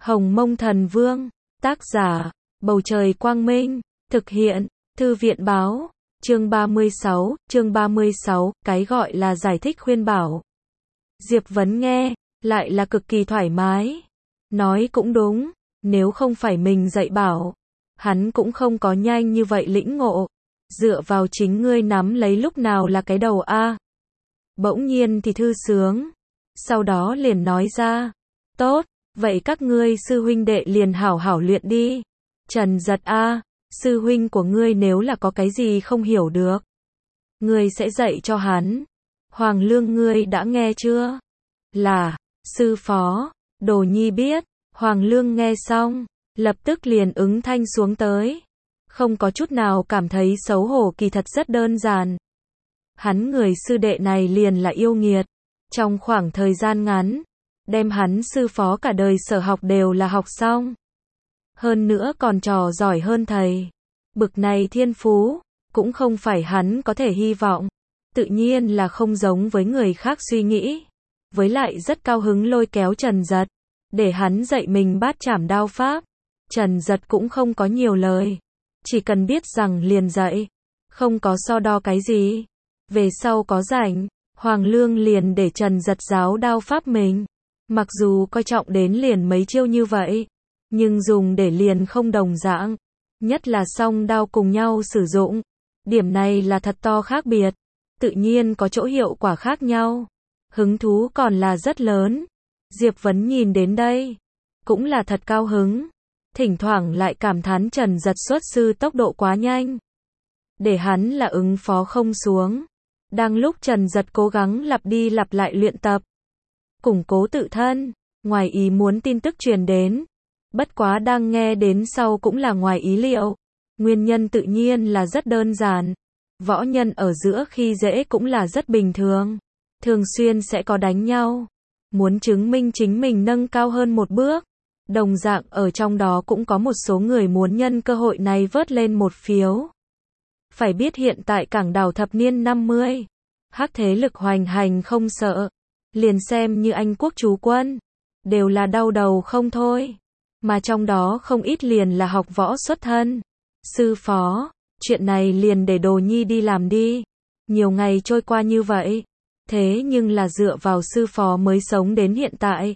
Hồng Mông Thần Vương, tác giả, Bầu Trời Quang Minh, thực hiện, Thư viện Báo, chương 36, cái gọi là giải thích khuyên bảo. Diệp Vấn nghe, lại là cực kỳ thoải mái. Nói cũng đúng, nếu không phải mình dạy bảo, hắn cũng không có nhanh như vậy lĩnh ngộ. Dựa vào chính ngươi nắm lấy lúc nào là cái đầu a. Bỗng nhiên thì thư sướng. Sau đó liền nói ra. Tốt, vậy các ngươi sư huynh đệ liền hảo hảo luyện đi. Trần Giật a, sư huynh của ngươi nếu là có cái gì không hiểu được, ngươi sẽ dạy cho hắn. Hoàng Lương ngươi đã nghe chưa? Là, sư phó, Đồ Nhi biết. Hoàng Lương nghe xong, lập tức liền ứng thanh xuống tới. Không có chút nào cảm thấy xấu hổ, kỳ thật rất đơn giản. Hắn người sư đệ này liền là yêu nghiệt. Trong khoảng thời gian ngắn, đem hắn sư phó cả đời sở học đều là học xong. Hơn nữa còn trò giỏi hơn thầy. Bực này thiên phú, cũng không phải hắn có thể hy vọng. Tự nhiên là không giống với người khác suy nghĩ. Với lại rất cao hứng lôi kéo Trần Giật, để hắn dạy mình bát trảm đao pháp. Trần Giật cũng không có nhiều lời. Chỉ cần biết rằng liền dạy. Không có so đo cái gì. Về sau có rảnh, Hoàng Lương liền để Trần Giật giáo đao pháp mình. Mặc dù coi trọng đến liền mấy chiêu như vậy, nhưng dùng để liền không đồng dạng. Nhất là song đao cùng nhau sử dụng. Điểm này là thật to khác biệt. Tự nhiên có chỗ hiệu quả khác nhau. Hứng thú còn là rất lớn. Diệp Vấn nhìn đến đây, cũng là thật cao hứng. Thỉnh thoảng lại cảm thán Trần Giật xuất sư tốc độ quá nhanh. Để hắn là ứng phó không xuống. Đang lúc Trần Giật cố gắng lặp đi lặp lại luyện tập, củng cố tự thân, ngoài ý muốn tin tức truyền đến. Bất quá đang nghe đến sau cũng là ngoài ý liệu. Nguyên nhân tự nhiên là rất đơn giản. Võ nhân ở giữa khi dễ cũng là rất bình thường. Thường xuyên sẽ có đánh nhau. Muốn chứng minh chính mình nâng cao hơn một bước. Đồng dạng ở trong đó cũng có một số người muốn nhân cơ hội này vớt lên một phiếu. Phải biết hiện tại cảng đảo thập niên 50, hắc thế lực hoành hành không sợ. Liền xem như Anh quốc chú quân, đều là đau đầu không thôi. Mà trong đó không ít liền là học võ xuất thân. Sư phó, chuyện này liền để Đồ Nhi đi làm đi. Nhiều ngày trôi qua như vậy, thế nhưng là dựa vào sư phó mới sống đến hiện tại.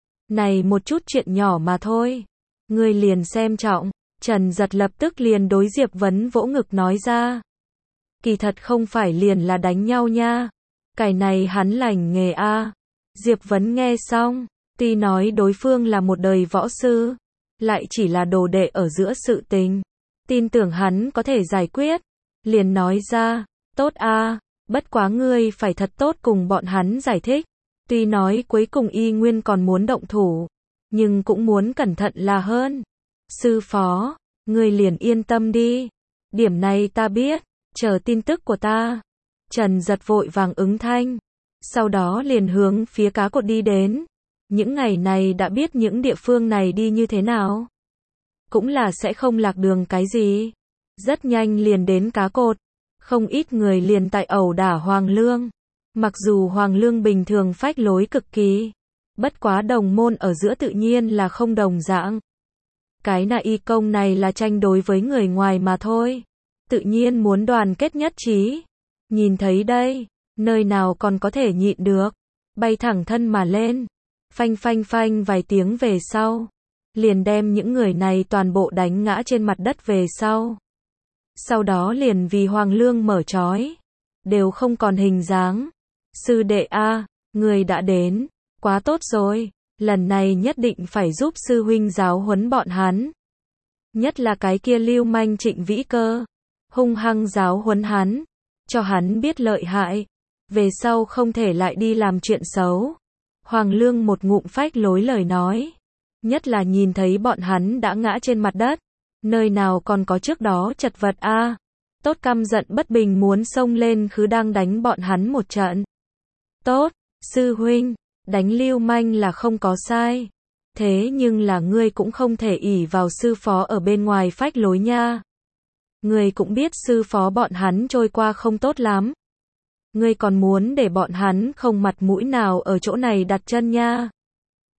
Này một chút chuyện nhỏ mà thôi, ngươi liền xem trọng. Trần Giật lập tức liền đối Diệp Vấn vỗ ngực nói ra. Kỳ thật không phải liền là đánh nhau nha. Cái này hắn lành nghề a. Diệp Vấn nghe xong, tuy nói đối phương là một đời võ sư, lại chỉ là đồ đệ ở giữa sự tình. Tin tưởng hắn có thể giải quyết. Liền nói ra, tốt a, bất quá ngươi phải thật tốt cùng bọn hắn giải thích. Tuy nói cuối cùng y nguyên còn muốn động thủ, nhưng cũng muốn cẩn thận là hơn. Sư phó, ngươi liền yên tâm đi. Điểm này ta biết, chờ tin tức của ta. Trần Giật vội vàng ứng thanh. Sau đó liền hướng phía cá cột đi đến. Những ngày này đã biết những địa phương này đi như thế nào. Cũng là sẽ không lạc đường cái gì. Rất nhanh liền đến cá cột. Không ít người liền tại ẩu đả Hoàng Lương. Mặc dù Hoàng Lương bình thường phách lối cực kỳ. Bất quá đồng môn ở giữa tự nhiên là không đồng dạng. Cái nạ y công này là tranh đối với người ngoài mà thôi. Tự nhiên muốn đoàn kết nhất trí. Nhìn thấy đây, nơi nào còn có thể nhịn được. Bay thẳng thân mà lên. Phanh phanh phanh vài tiếng về sau. Liền đem những người này toàn bộ đánh ngã trên mặt đất về sau. Sau đó liền vì Hoàng Lương mở trói. Đều không còn hình dáng. Sư đệ a, người đã đến. Quá tốt rồi. Lần này nhất định phải giúp sư huynh giáo huấn bọn hắn. Nhất là cái kia lưu manh Trịnh Vĩ Cơ. Hung hăng giáo huấn hắn. Cho hắn biết lợi hại. Về sau không thể lại đi làm chuyện xấu. Hoàng Lương một ngụm phách lối lời nói. Nhất là nhìn thấy bọn hắn đã ngã trên mặt đất. Nơi nào còn có trước đó chật vật a. Tốt căm giận bất bình muốn xông lên khứ đang đánh bọn hắn một trận. Tốt, sư huynh, đánh lưu manh là không có sai. Thế nhưng là ngươi cũng không thể ỷ vào sư phó ở bên ngoài phách lối nha. Ngươi cũng biết sư phó bọn hắn trôi qua không tốt lắm. Ngươi còn muốn để bọn hắn không mặt mũi nào ở chỗ này đặt chân nha.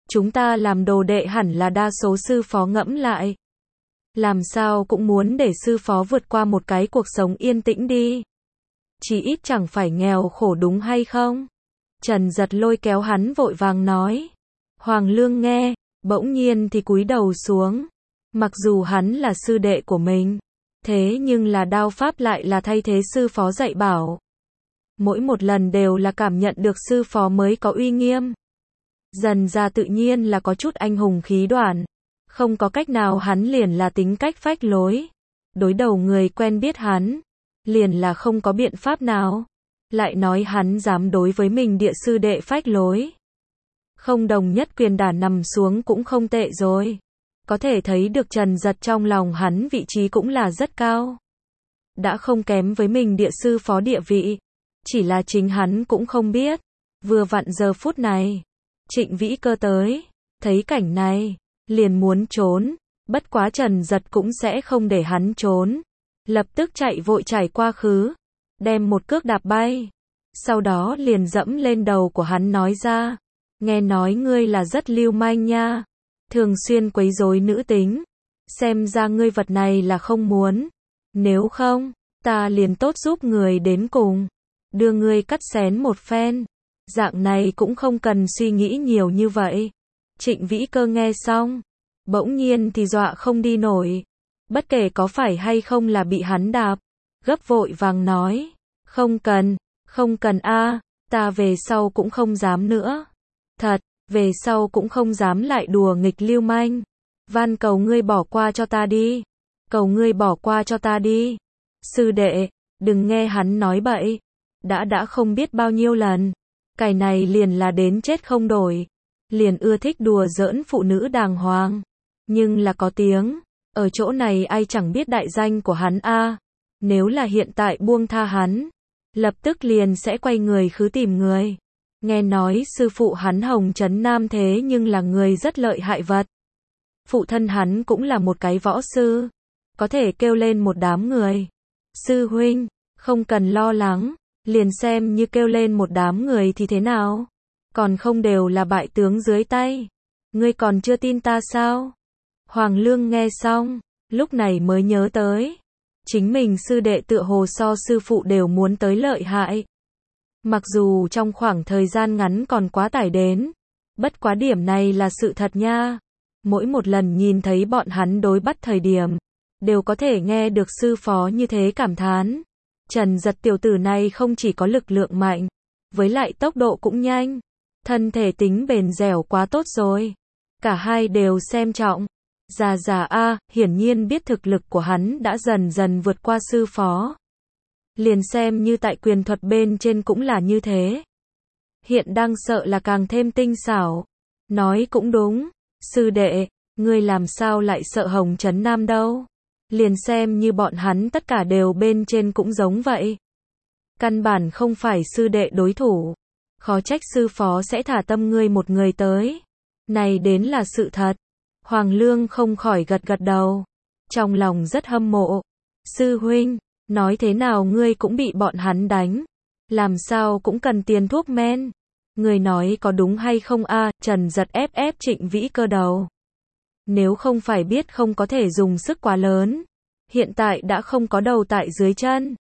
chúng ta làm đồ đệ hẳn là đa số sư phó ngẫm lại. Làm sao cũng muốn để sư phó vượt qua một cái cuộc sống yên tĩnh đi. Chỉ ít chẳng phải nghèo khổ đúng hay không? Trần Giật lôi kéo hắn vội vàng nói. Hoàng Lương nghe, bỗng nhiên thì cúi đầu xuống. Mặc dù hắn là sư đệ của mình, thế nhưng là đao pháp lại là thay thế sư phó dạy bảo. Mỗi một lần đều là cảm nhận được sư phó mới có uy nghiêm. Dần ra tự nhiên là có chút anh hùng khí đoản. Không có cách nào hắn liền là tính cách phách lối. Đối đầu người quen biết hắn, liền là không có biện pháp nào. Lại nói hắn dám đối với mình địa sư đệ phách lối. Không đồng nhất quyền đả nằm xuống cũng không tệ rồi. Có thể thấy được Trần Giật trong lòng hắn vị trí cũng là rất cao. Đã không kém với mình địa sư phó địa vị. Chỉ là chính hắn cũng không biết. Vừa vặn giờ phút này, Trịnh Vĩ Cơ tới, thấy cảnh này, liền muốn trốn. Bất quá Trần Giật cũng sẽ không để hắn trốn. Lập tức chạy vội trải qua khứ, đem một cước đạp bay. Sau đó liền dẫm lên đầu của hắn nói ra. Nghe nói ngươi là rất lưu manh nha. Thường xuyên quấy rối nữ tính. Xem ra ngươi vật này là không muốn. Nếu không, ta liền tốt giúp người đến cùng. Đưa ngươi cắt xén một phen. Dạng này cũng không cần suy nghĩ nhiều như vậy. Trịnh Vĩ Cơ nghe xong, bỗng nhiên thì dọa không đi nổi. Bất kể có phải hay không là bị hắn đạp. Gấp vội vàng nói. Không cần a, ta về sau cũng không dám nữa. Thật, về sau cũng không dám lại đùa nghịch lưu manh. Van cầu ngươi bỏ qua cho ta đi. Cầu ngươi bỏ qua cho ta đi. Sư đệ, đừng nghe hắn nói bậy. Đã không biết bao nhiêu lần. Cái này liền là đến chết không đổi. Liền ưa thích đùa giỡn phụ nữ đàng hoàng. Nhưng là có tiếng. Ở chỗ này ai chẳng biết đại danh của hắn a. Nếu là hiện tại buông tha hắn, lập tức liền sẽ quay người khứ tìm người. Nghe nói sư phụ hắn Hồng Trấn Nam thế nhưng là người rất lợi hại vật. Phụ thân hắn cũng là một cái võ sư. Có thể kêu lên một đám người. Sư huynh, không cần lo lắng. Liền xem như kêu lên một đám người thì thế nào. Còn không đều là bại tướng dưới tay. Ngươi còn chưa tin ta sao? Hoàng Lương nghe xong, lúc này mới nhớ tới. Chính mình sư đệ tựa hồ so sư phụ đều muốn tới lợi hại. Mặc dù trong khoảng thời gian ngắn còn quá tải đến. Bất quá điểm này là sự thật nha. Mỗi một lần nhìn thấy bọn hắn đối bắt thời điểm, đều có thể nghe được sư phó như thế cảm thán. Trần Giật tiểu tử này không chỉ có lực lượng mạnh, với lại tốc độ cũng nhanh. Thân thể tính bền dẻo quá tốt rồi. Cả hai đều xem trọng. Già a, hiển nhiên biết thực lực của hắn đã dần dần vượt qua sư phó. Liền xem như tại quyền thuật bên trên cũng là như thế. Hiện đang sợ là càng thêm tinh xảo. Nói cũng đúng. Sư đệ, ngươi làm sao lại sợ Hồng Trấn Nam đâu? Liền xem như bọn hắn tất cả đều bên trên cũng giống vậy. Căn bản không phải sư đệ đối thủ. Khó trách sư phó sẽ thả tâm ngươi một người tới. Này đến là sự thật. Hoàng Lương không khỏi gật gật đầu. Trong lòng rất hâm mộ. Sư huynh, nói thế nào ngươi cũng bị bọn hắn đánh. Làm sao cũng cần tiền thuốc men. Người nói có đúng hay không a? Trần Giật ép Trịnh Vĩ Cơ đầu. Nếu không phải biết không có thể dùng sức quá lớn. Hiện tại đã không có đầu tại dưới chân.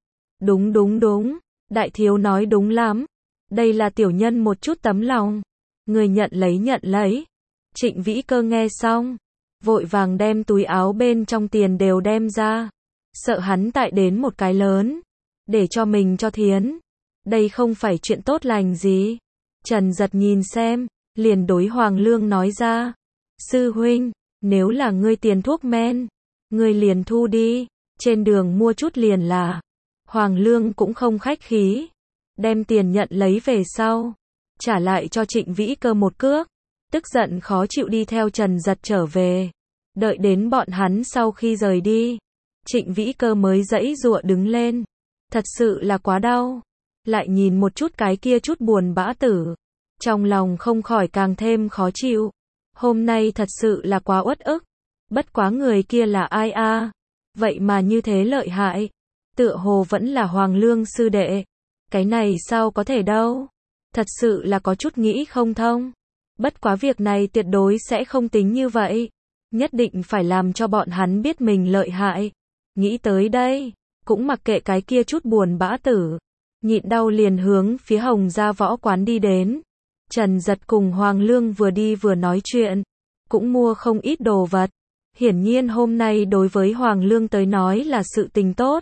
Đúng. Đại thiếu nói đúng lắm. Đây là tiểu nhân một chút tấm lòng. Người nhận lấy. Trịnh Vĩ Cơ nghe xong, vội vàng đem túi áo bên trong tiền đều đem ra. Sợ hắn tại đến một cái lớn. Để cho mình cho thiến. Đây không phải chuyện tốt lành gì. Trần Giật nhìn xem, liền đối Hoàng Lương nói ra. Sư huynh, nếu là ngươi tiền thuốc men, ngươi liền thu đi. Trên đường mua chút liền là. Hoàng Lương cũng không khách khí. Đem tiền nhận lấy về sau. Trả lại cho Trịnh Vĩ Cơ một cước. Tức giận khó chịu đi theo Trần Giật trở về. Đợi đến bọn hắn sau khi rời đi. Trịnh Vĩ Cơ mới giãy giụa đứng lên. Thật sự là quá đau. Lại nhìn một chút cái kia chút buồn bã tử. Trong lòng không khỏi càng thêm khó chịu. Hôm nay thật sự là quá uất ức. Bất quá người kia là ai a? Vậy mà như thế lợi hại. Tựa hồ vẫn là Hoàng Lương sư đệ. Cái này sao có thể đâu. Thật sự là có chút nghĩ không thông. Bất quá việc này tuyệt đối sẽ không tính như vậy. Nhất định phải làm cho bọn hắn biết mình lợi hại. Nghĩ tới đây, cũng mặc kệ cái kia chút buồn bã tử. Nhịn đau liền hướng phía Hồng Gia Võ Quán đi đến. Trần Giật cùng Hoàng Lương vừa đi vừa nói chuyện. Cũng mua không ít đồ vật. Hiển nhiên hôm nay đối với Hoàng Lương tới nói là sự tình tốt.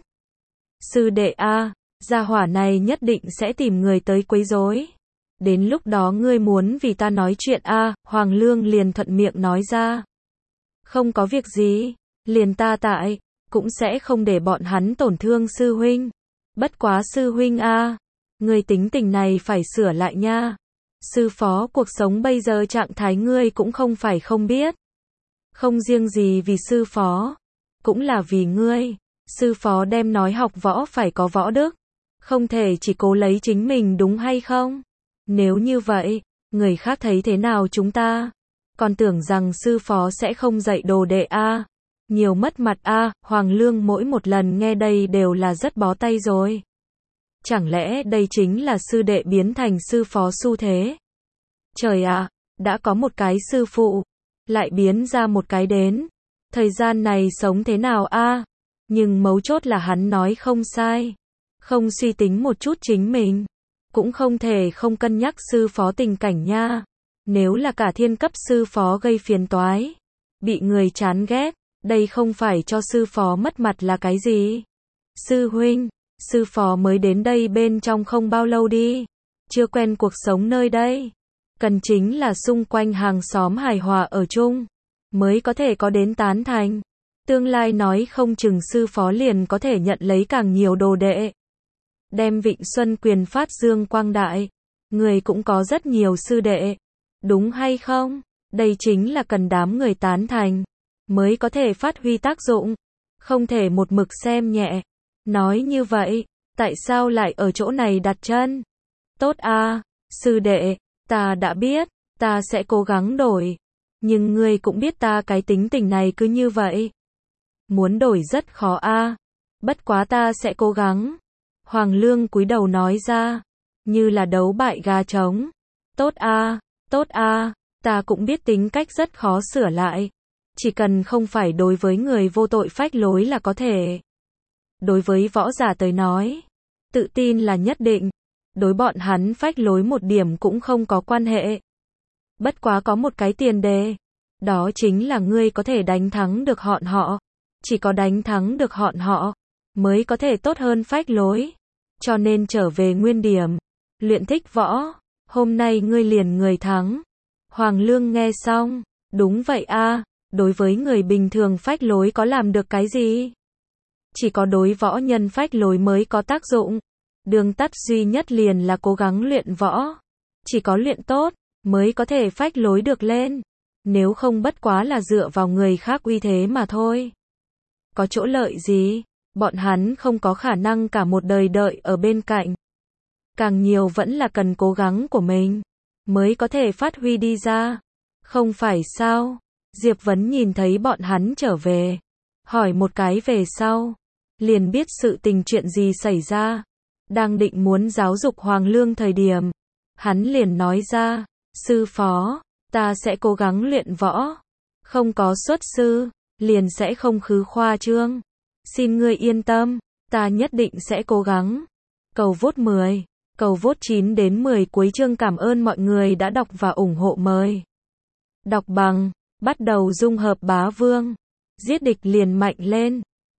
Sư đệ a, gia hỏa này nhất định sẽ tìm người tới quấy rối. Đến lúc đó ngươi muốn vì ta nói chuyện a, Hoàng Lương liền thuận miệng nói ra. Không có việc gì, liền ta tại, cũng sẽ không để bọn hắn tổn thương sư huynh. Bất quá sư huynh a, ngươi tính tình này phải sửa lại nha. Sư phó cuộc sống bây giờ trạng thái ngươi cũng không phải không biết. Không riêng gì vì sư phó, cũng là vì ngươi. Sư phó đem nói học võ phải có võ đức, không thể chỉ cố lấy chính mình đúng hay không? Nếu như vậy, người khác thấy thế nào chúng ta? Còn tưởng rằng sư phó sẽ không dạy đồ đệ a, nhiều mất mặt a. Hoàng Lương mỗi một lần nghe đây đều là rất bó tay rồi. Chẳng lẽ đây chính là sư đệ biến thành sư phó xu thế? Trời ạ, đã có một cái sư phụ, lại biến ra một cái đến. Thời gian này sống thế nào a? Nhưng mấu chốt là hắn nói không sai. Không suy tính một chút chính mình. Cũng không thể không cân nhắc sư phó tình cảnh nha. Nếu là cả thiên cấp sư phó gây phiền toái, bị người chán ghét, đây không phải cho sư phó mất mặt là cái gì? Sư huynh, sư phó mới đến đây bên trong không bao lâu đi. Chưa quen cuộc sống nơi đây. Cần chính là xung quanh hàng xóm hài hòa ở chung, mới có thể có đến tán thành. Tương lai nói không chừng sư phó liền có thể nhận lấy càng nhiều đồ đệ. Đem Vịnh Xuân quyền phát dương quang đại. Người cũng có rất nhiều sư đệ. Đúng hay không? Đây chính là cần đám người tán thành, mới có thể phát huy tác dụng. Không thể một mực xem nhẹ. Nói như vậy, tại sao lại ở chỗ này đặt chân? Tốt a, sư đệ, ta đã biết, ta sẽ cố gắng đổi. Nhưng ngươi cũng biết ta cái tính tình này cứ như vậy. Muốn đổi rất khó a. Bất quá ta sẽ cố gắng. Hoàng Lương cúi đầu nói ra, như là đấu bại gà trống. Tốt a, ta cũng biết tính cách rất khó sửa lại. Chỉ cần không phải đối với người vô tội phách lối là có thể. Đối với võ giả tới nói, tự tin là nhất định. Đối bọn hắn phách lối một điểm cũng không có quan hệ. Bất quá có một cái tiền đề. Đó chính là ngươi có thể đánh thắng được bọn họ. Chỉ có đánh thắng được bọn họ, mới có thể tốt hơn phách lối. Cho nên trở về nguyên điểm. Luyện thích võ. Hôm nay ngươi liền người thắng. Hoàng Lương nghe xong. Đúng vậy a, đối với người bình thường phách lối có làm được cái gì? Chỉ có đối võ nhân phách lối mới có tác dụng. Đường tắt duy nhất liền là cố gắng luyện võ. Chỉ có luyện tốt, mới có thể phách lối được lên. Nếu không bất quá là dựa vào người khác uy thế mà thôi. Có chỗ lợi gì? Bọn hắn không có khả năng cả một đời đợi ở bên cạnh. Càng nhiều vẫn là cần cố gắng của mình, mới có thể phát huy đi ra. Không phải sao? Diệp Vấn nhìn thấy bọn hắn trở về. Hỏi một cái về sau. Liền biết sự tình chuyện gì xảy ra. Đang định muốn giáo dục Hoàng Lương thời điểm. Hắn liền nói ra, sư phó, ta sẽ cố gắng luyện võ. Không có xuất sư, liền sẽ không khứ khoa trương. Xin ngươi yên tâm, ta nhất định sẽ cố gắng. Cầu vote 10, cầu vote 9 đến 10 cuối chương. Cảm ơn mọi người đã đọc và ủng hộ mời. Đọc bằng, bắt đầu dung hợp bá vương. Giết địch liền mạnh lên.